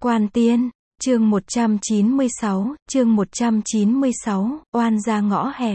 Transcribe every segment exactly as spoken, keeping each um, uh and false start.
Quan Tiên, chương một trăm chín mươi sáu, chương một trăm chín mươi sáu, oan gia ngõ hẹp.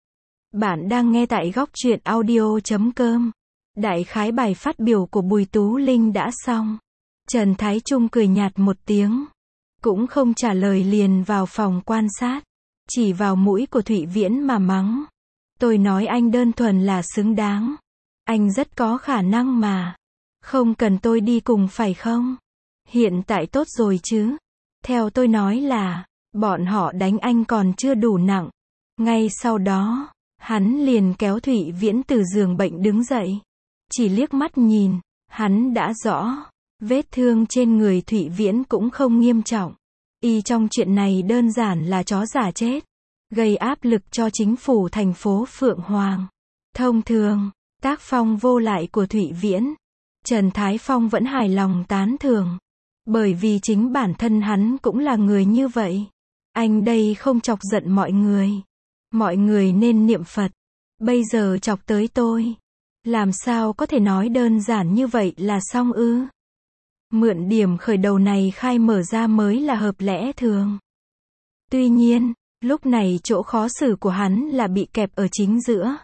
Bạn đang nghe tại góc truyện audio chấm com. Đại khái bài phát biểu của Bùi Tú Linh đã xong. Trần Thái Trung cười nhạt một tiếng. Cũng không trả lời, liền vào phòng quan sát. Chỉ vào mũi của Thụy Viễn mà mắng. Tôi nói anh đơn thuần là xứng đáng. Anh rất có khả năng mà. Không cần tôi đi cùng phải không? Hiện tại tốt rồi chứ. Theo tôi nói là, bọn họ đánh anh còn chưa đủ nặng. Ngay sau đó, hắn liền kéo Thụy Viễn từ giường bệnh đứng dậy. Chỉ liếc mắt nhìn, hắn đã rõ. Vết thương trên người Thụy Viễn cũng không nghiêm trọng. Y trong chuyện này đơn giản là chó giả chết. Gây áp lực cho chính phủ thành phố Phượng Hoàng. Thông thường, tác phong vô lại của Thụy Viễn, Trần Thái Phong vẫn hài lòng tán thưởng. Bởi vì chính bản thân hắn cũng là người như vậy. Anh đây không chọc giận mọi người. Mọi người nên niệm Phật. Bây giờ chọc tới tôi. Làm sao có thể nói đơn giản như vậy là xong ư? Mượn điểm khởi đầu này khai mở ra mới là hợp lẽ thường. Tuy nhiên, lúc này chỗ khó xử của hắn là bị kẹp ở chính giữa.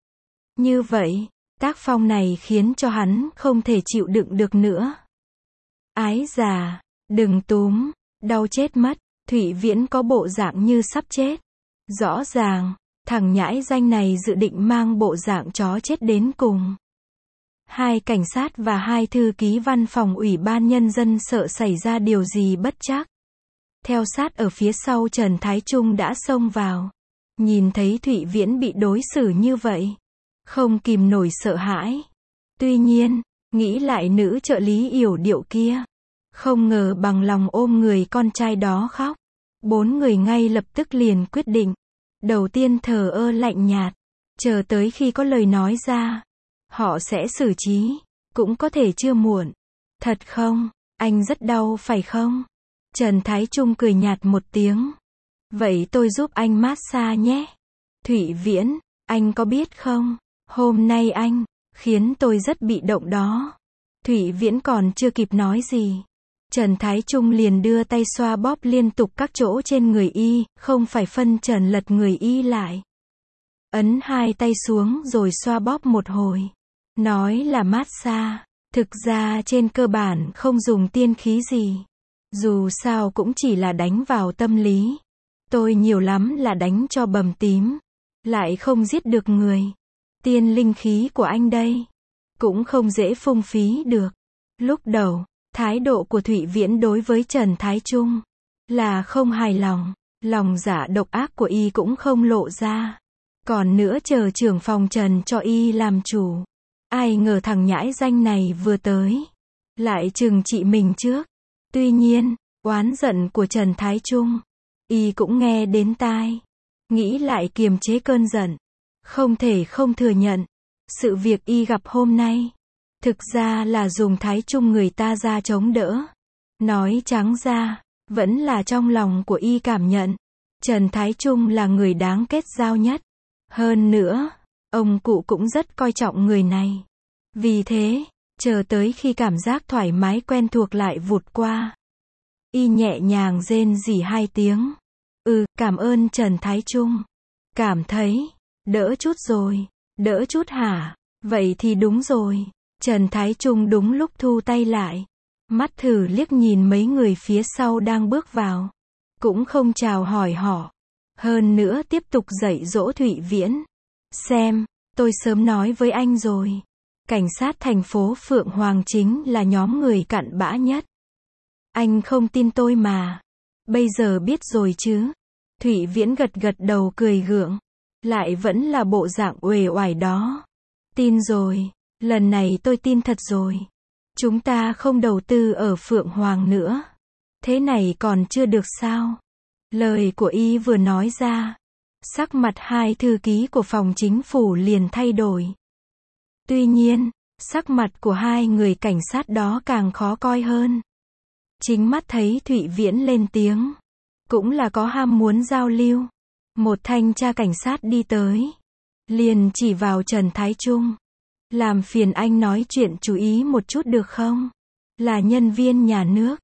Như vậy, tác phong này khiến cho hắn không thể chịu đựng được nữa. Ái già, đừng túm, đau chết mất. Thụy Viễn có bộ dạng như sắp chết. Rõ ràng, thằng nhãi danh này dự định mang bộ dạng chó chết đến cùng. Hai cảnh sát và hai thư ký văn phòng Ủy ban Nhân dân sợ xảy ra điều gì bất trắc. Theo sát ở phía sau Trần Thái Trung đã xông vào. Nhìn thấy Thụy Viễn bị đối xử như vậy. Không kìm nổi sợ hãi. Tuy nhiên, nghĩ lại nữ trợ lý yểu điệu kia. Không ngờ bằng lòng ôm người con trai đó khóc. Bốn người ngay lập tức liền quyết định. Đầu tiên thờ ơ lạnh nhạt. Chờ tới khi có lời nói ra. Họ sẽ xử trí. Cũng có thể chưa muộn. Thật không? Anh rất đau phải không? Trần Thái Trung cười nhạt một tiếng. Vậy tôi giúp anh massage nhé. Thụy Viễn, anh có biết không? Hôm nay anh khiến tôi rất bị động đó. Thụy Viễn còn chưa kịp nói gì. Trần Thái Trung liền đưa tay xoa bóp liên tục các chỗ trên người y, không phải phân trần lật người y lại. Ấn hai tay xuống rồi xoa bóp một hồi. Nói là massage, thực ra trên cơ bản không dùng tiên khí gì. Dù sao cũng chỉ là đánh vào tâm lý. Tôi nhiều lắm là đánh cho bầm tím. Lại không giết được người. Tiên linh khí của anh đây cũng không dễ phung phí được. Lúc đầu, thái độ của Thụy Viễn đối với Trần Thái Trung là không hài lòng. Lòng dạ độc ác của y cũng không lộ ra. Còn nữa chờ trưởng phòng Trần cho y làm chủ. Ai ngờ thằng nhãi danh này vừa tới lại trừng trị mình trước. Tuy nhiên, oán giận của Trần Thái Trung y cũng nghe đến tai. Nghĩ lại kiềm chế cơn giận. Không thể không thừa nhận. Sự việc y gặp hôm nay thực ra là dùng Thái Trung người ta ra chống đỡ. Nói trắng ra, vẫn là trong lòng của y cảm nhận. Trần Thái Trung là người đáng kết giao nhất. Hơn nữa, ông cụ cũng rất coi trọng người này. Vì thế, chờ tới khi cảm giác thoải mái quen thuộc lại vụt qua. Y nhẹ nhàng rên rỉ hai tiếng. Ừ, cảm ơn Trần Thái Trung. Cảm thấy đỡ chút rồi. Đỡ chút hả? Vậy thì đúng rồi. Trần Thái Trung đúng lúc thu tay lại. Mắt thử liếc nhìn mấy người phía sau đang bước vào. Cũng không chào hỏi họ. Hơn nữa tiếp tục dạy dỗ Thụy Viễn. Xem, tôi sớm nói với anh rồi. Cảnh sát thành phố Phượng Hoàng chính là nhóm người cặn bã nhất. Anh không tin tôi mà. Bây giờ biết rồi chứ. Thụy Viễn gật gật đầu cười gượng. Lại vẫn là bộ dạng uể oải đó. Tin rồi. Lần này tôi tin thật rồi. Chúng ta không đầu tư ở Phượng Hoàng nữa. Thế này còn chưa được sao? Lời của y vừa nói ra. Sắc mặt hai thư ký của phòng chính phủ liền thay đổi. Tuy nhiên, sắc mặt của hai người cảnh sát đó càng khó coi hơn. Chính mắt thấy Thụy Viễn lên tiếng. Cũng là có ham muốn giao lưu. Một thanh tra cảnh sát đi tới. Liền chỉ vào Trần Thái Trung. Làm phiền anh nói chuyện chú ý một chút được không? Là nhân viên nhà nước.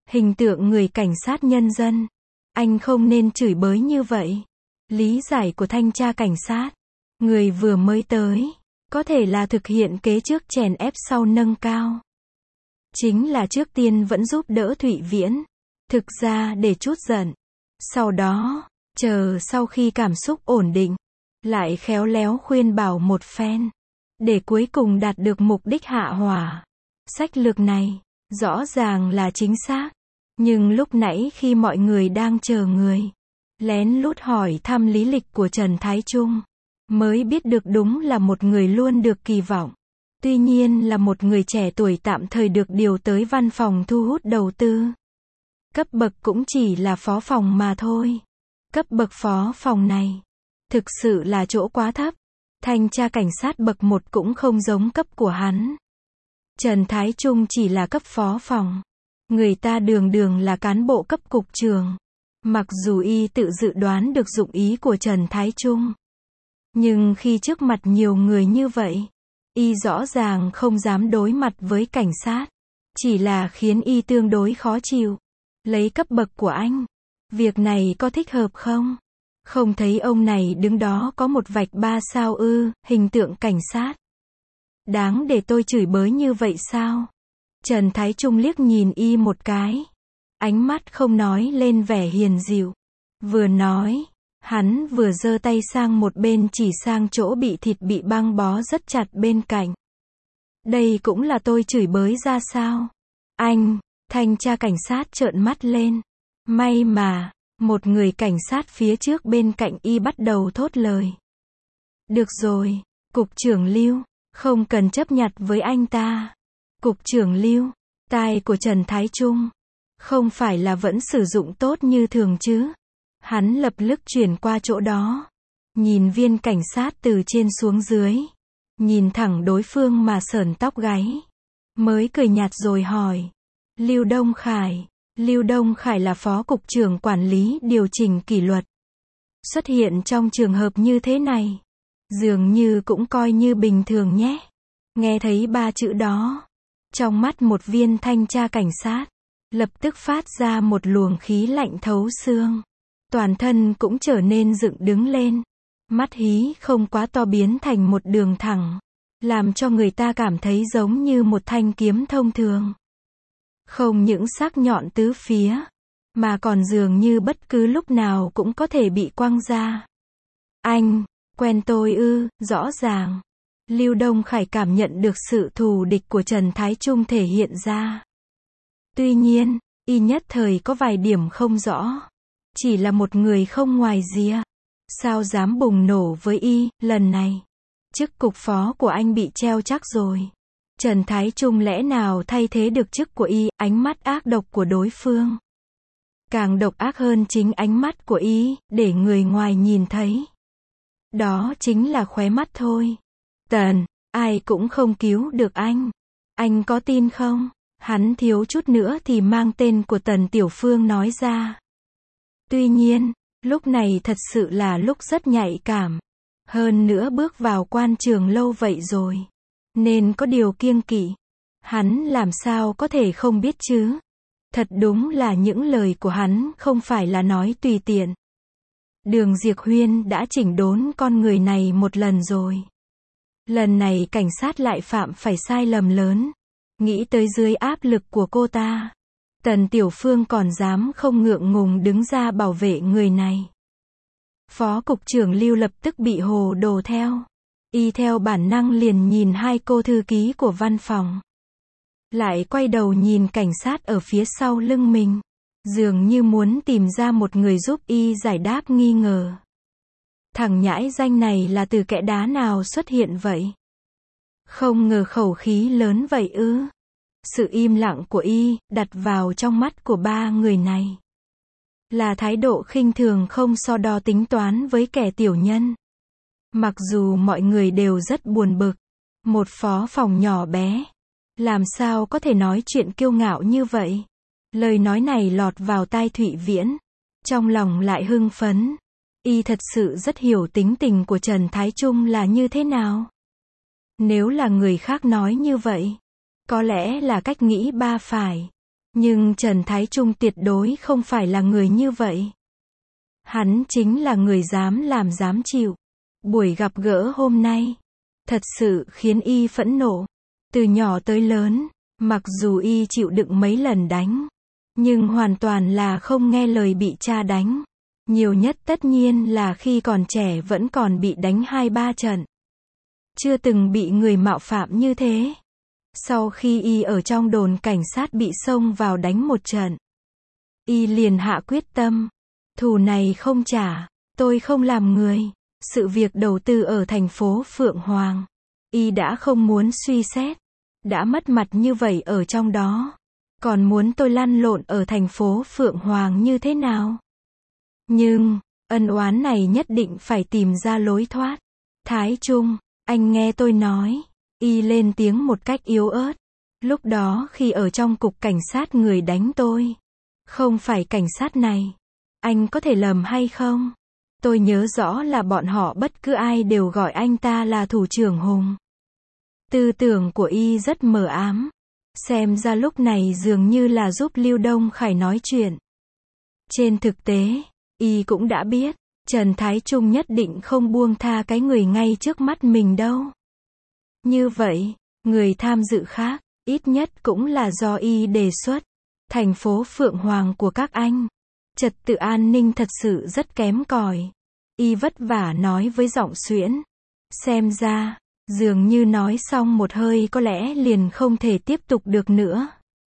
Hình tượng người cảnh sát nhân dân. Anh không nên chửi bới như vậy. Lý giải của thanh tra cảnh sát. Người vừa mới tới. Có thể là thực hiện kế trước chèn ép sau nâng cao. Chính là trước tiên vẫn giúp đỡ Thụy Viễn. Thực ra để trút giận. Sau đó, chờ sau khi cảm xúc ổn định. Lại khéo léo khuyên bảo một phen. Để cuối cùng đạt được mục đích hạ hỏa. Sách lược này, rõ ràng là chính xác. Nhưng lúc nãy khi mọi người đang chờ người. Lén lút hỏi thăm lý lịch của Trần Thái Trung. Mới biết được đúng là một người luôn được kỳ vọng. Tuy nhiên là một người trẻ tuổi tạm thời được điều tới văn phòng thu hút đầu tư. Cấp bậc cũng chỉ là phó phòng mà thôi. Cấp bậc phó phòng này. Thực sự là chỗ quá thấp. Thanh tra cảnh sát bậc một cũng không giống cấp của hắn. Trần Thái Trung chỉ là cấp phó phòng. Người ta đường đường là cán bộ cấp cục trưởng. Mặc dù y tự dự đoán được dụng ý của Trần Thái Trung. Nhưng khi trước mặt nhiều người như vậy, y rõ ràng không dám đối mặt với cảnh sát. Chỉ là khiến y tương đối khó chịu. Lấy cấp bậc của anh. Việc này có thích hợp không? Không thấy ông này đứng đó có một vạch ba sao ư, hình tượng cảnh sát. Đáng để tôi chửi bới như vậy sao? Trần Thái Trung liếc nhìn y một cái. Ánh mắt không nói lên vẻ hiền dịu. Vừa nói, hắn vừa giơ tay sang một bên chỉ sang chỗ bị thịt bị băng bó rất chặt bên cạnh. Đây cũng là tôi chửi bới ra sao? Anh, thanh tra cảnh sát trợn mắt lên. May mà, một người cảnh sát phía trước bên cạnh y bắt đầu thốt lời. Được rồi, cục trưởng Lưu, không cần chấp nhặt với anh ta. Cục trưởng Lưu, tai của Trần Thái Trung, không phải là vẫn sử dụng tốt như thường chứ? Hắn lập tức chuyển qua chỗ đó. Nhìn viên cảnh sát từ trên xuống dưới. Nhìn thẳng đối phương mà sởn tóc gáy. Mới cười nhạt rồi hỏi. Lưu Đông Khải. Lưu Đông Khải là phó cục trưởng quản lý điều chỉnh kỷ luật. Xuất hiện trong trường hợp như thế này. Dường như cũng coi như bình thường nhé. Nghe thấy ba chữ đó. Trong mắt một viên thanh tra cảnh sát. Lập tức phát ra một luồng khí lạnh thấu xương. Toàn thân cũng trở nên dựng đứng lên. Mắt hí không quá to biến thành một đường thẳng. Làm cho người ta cảm thấy giống như một thanh kiếm thông thường. Không những sắc nhọn tứ phía. Mà còn dường như bất cứ lúc nào cũng có thể bị quăng ra. Anh, quen tôi ư, rõ ràng. Lưu Đông Khải cảm nhận được sự thù địch của Trần Thái Trung thể hiện ra. Tuy nhiên, y nhất thời có vài điểm không rõ. Chỉ là một người không ngoài rìa. Sao dám bùng nổ với y, lần này. Chức cục phó của anh bị treo chắc rồi. Trần Thái Trung lẽ nào thay thế được chức của y, ánh mắt ác độc của đối phương. Càng độc ác hơn chính ánh mắt của y, để người ngoài nhìn thấy. Đó chính là khóe mắt thôi. Tần, ai cũng không cứu được anh. Anh có tin không? Hắn thiếu chút nữa thì mang tên của Tần Tiểu Phương nói ra. Tuy nhiên, lúc này thật sự là lúc rất nhạy cảm. Hơn nữa bước vào quan trường lâu vậy rồi. Nên có điều kiêng kỵ. Hắn làm sao có thể không biết chứ? Thật đúng là những lời của hắn không phải là nói tùy tiện. Đường Diệc Huyên đã chỉnh đốn con người này một lần rồi. Lần này cảnh sát lại phạm phải sai lầm lớn. Nghĩ tới dưới áp lực của cô ta. Tần Tiểu Phương còn dám không ngượng ngùng đứng ra bảo vệ người này. Phó cục trưởng Lưu lập tức bị hồ đồ theo. Y theo bản năng liền nhìn hai cô thư ký của văn phòng. Lại quay đầu nhìn cảnh sát ở phía sau lưng mình. Dường như muốn tìm ra một người giúp y giải đáp nghi ngờ. Thằng nhãi danh này là từ kẽ đá nào xuất hiện vậy? Không ngờ khẩu khí lớn vậy ư? Sự im lặng của y, đặt vào trong mắt của ba người này. Là thái độ khinh thường không so đo tính toán với kẻ tiểu nhân. Mặc dù mọi người đều rất buồn bực. Một phó phòng nhỏ bé. Làm sao có thể nói chuyện kiêu ngạo như vậy? Lời nói này lọt vào tai Thụy Viễn. Trong lòng lại hưng phấn. Y thật sự rất hiểu tính tình của Trần Thái Trung là như thế nào. Nếu là người khác nói như vậy. Có lẽ là cách nghĩ ba phải. Nhưng Trần Thái Trung tuyệt đối không phải là người như vậy. Hắn chính là người dám làm dám chịu. Buổi gặp gỡ hôm nay, thật sự khiến y phẫn nộ. Từ nhỏ tới lớn, mặc dù y chịu đựng mấy lần đánh, nhưng hoàn toàn là không nghe lời bị cha đánh. Nhiều nhất tất nhiên là khi còn trẻ vẫn còn bị đánh hai ba trận. Chưa từng bị người mạo phạm như thế. Sau khi y ở trong đồn cảnh sát bị xông vào đánh một trận, y liền hạ quyết tâm. Thù này không trả, tôi không làm người. Sự việc đầu tư ở thành phố Phượng Hoàng, y đã không muốn suy xét. Đã mất mặt như vậy ở trong đó, còn muốn tôi lăn lộn ở thành phố Phượng Hoàng như thế nào? Nhưng, ân oán này nhất định phải tìm ra lối thoát. Thái Trung, anh nghe tôi nói. Y lên tiếng một cách yếu ớt. Lúc đó khi ở trong cục cảnh sát người đánh tôi, không phải cảnh sát này. Anh có thể lầm hay không? Tôi nhớ rõ là bọn họ bất cứ ai đều gọi anh ta là thủ trưởng Hùng. Tư tưởng của y rất mờ ám. Xem ra lúc này dường như là giúp Lưu Đông Khải nói chuyện. Trên thực tế, y cũng đã biết, Trần Thái Trung nhất định không buông tha cái người ngay trước mắt mình đâu. Như vậy, người tham dự khác, ít nhất cũng là do y đề xuất. Thành phố Phượng Hoàng của các anh, trật tự an ninh thật sự rất kém cỏi. Y vất vả nói với giọng suyễn. Xem ra, dường như nói xong một hơi có lẽ liền không thể tiếp tục được nữa.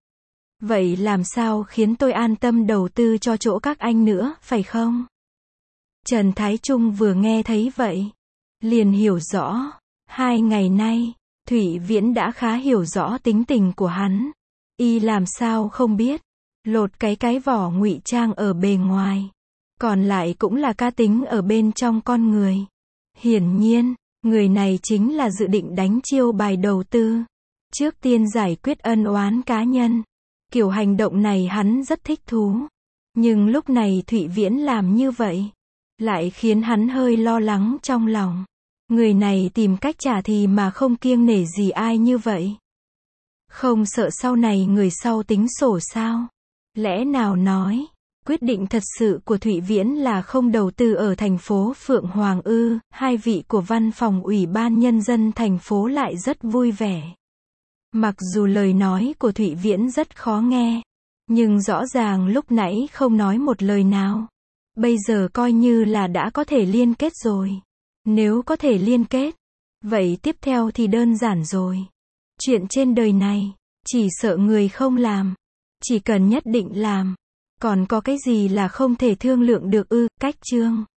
Vậy làm sao khiến tôi an tâm đầu tư cho chỗ các anh nữa, phải không? Trần Thái Trung vừa nghe thấy vậy, liền hiểu rõ. Hai ngày nay, Thủy Viễn đã khá hiểu rõ tính tình của hắn. Y làm sao không biết, lột cái cái vỏ ngụy trang ở bề ngoài, còn lại cũng là cá tính ở bên trong con người. Hiển nhiên, người này chính là dự định đánh chiêu bài đầu tư. Trước tiên giải quyết ân oán cá nhân. Kiểu hành động này hắn rất thích thú. Nhưng lúc này Thụy Viễn làm như vậy, lại khiến hắn hơi lo lắng trong lòng. Người này tìm cách trả thù mà không kiêng nể gì ai như vậy. Không sợ sau này người sau tính sổ sao? Lẽ nào nói, quyết định thật sự của Thụy Viễn là không đầu tư ở thành phố Phượng Hoàng ư? Hai vị của văn phòng Ủy ban Nhân dân thành phố lại rất vui vẻ. Mặc dù lời nói của Thụy Viễn rất khó nghe, nhưng rõ ràng lúc nãy không nói một lời nào. Bây giờ coi như là đã có thể liên kết rồi. Nếu có thể liên kết, vậy tiếp theo thì đơn giản rồi. Chuyện trên đời này, chỉ sợ người không làm. Chỉ cần nhất định làm. Còn có cái gì là không thể thương lượng được ư? Cách chương